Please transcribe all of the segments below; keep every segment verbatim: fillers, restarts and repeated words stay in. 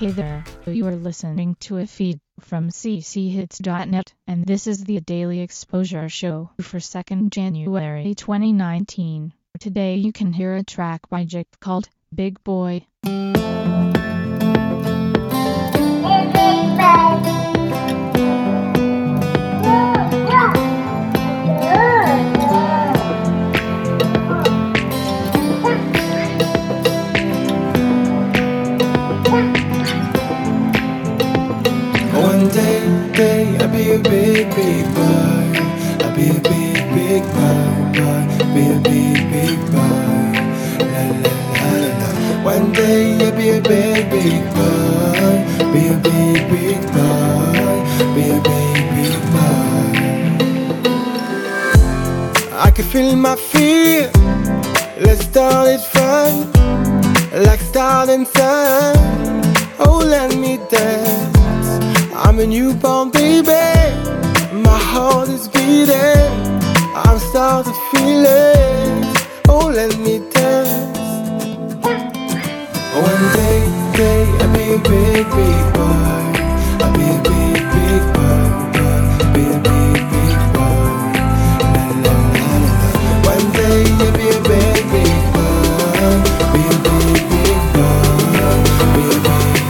Hey there, you are listening to a feed from c c hits dot net, and this is the Daily Exposure Show for second January twenty nineteen. Today you can hear a track by Jake called Big Boy. One day, day, I'll be a big, big boy. I'll be a big, big boy, boy. Be a big, big boy. La la la la la. One day, I'll be a big, big boy. Be a big, big boy. Be a big, big boy. I can feel my fear. Let's start it fun, like starting sun. Oh, let me dance. I'm a newborn baby, my heart is beating, I'm starting to feel it, oh let me dance. One day, day, I'll be a big, big boy, I'll be a big, big boy, boy. Be a big, big boy, la la la la la. One day, I'll be a big, big boy, be a big, big boy, be a big, big boy.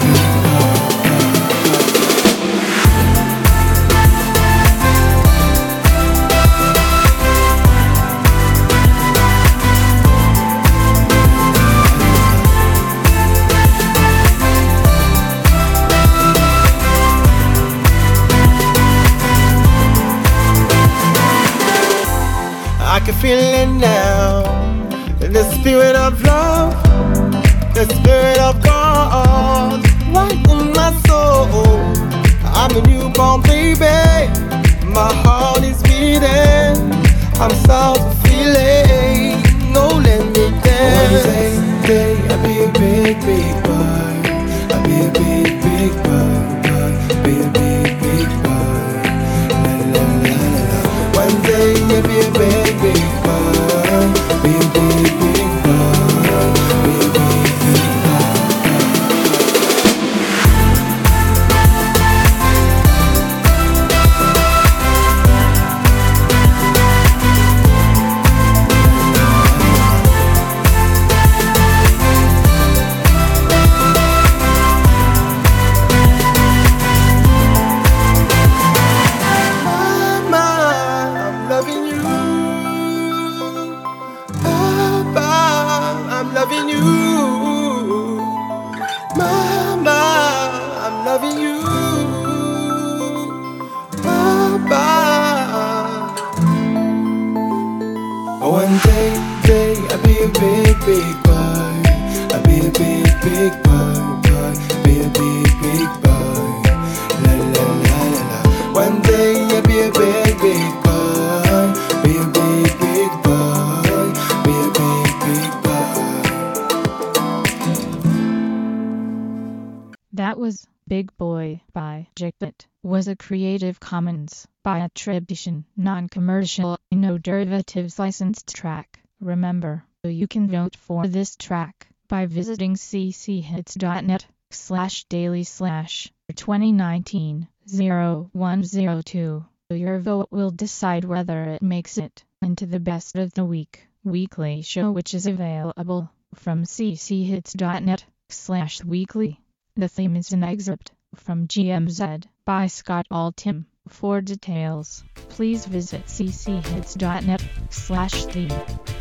I can feel it now, the spirit of love, the spirit of God, right in my soul. I'm a newborn baby, my heart is beating, I'm starting to feel it, no let me dance. One day, day, I'll be a big, big boy, I'll be a big, big boy, boy. Be a big, big boy, la la la la la. One day, I'll be a big, big boy, be a big, big boy, be a big, big boy. Mama, I'm loving you. Papa, I'm loving you. Mama, I'm loving you. Papa. One day, day, I'll be a big, big boy. I'll be a big, big boy, boy. Be a big, big boy. La la la la la. One day, I'll be a big, big boy. Be a big, big boy. Be a big, big boy. That was Big Boy by Jake. It was a Creative Commons by attribution, non-commercial, no derivatives licensed track. Remember, you can vote for this track by visiting c c hits dot net slash daily slash twenty nineteen oh one oh two. Your vote will decide whether it makes it into the best of the week weekly show, which is available from c c hits dot net slash weekly. The theme is an excerpt from G M Z by Scott Altham. For details, please visit c c hits dot net slash theme.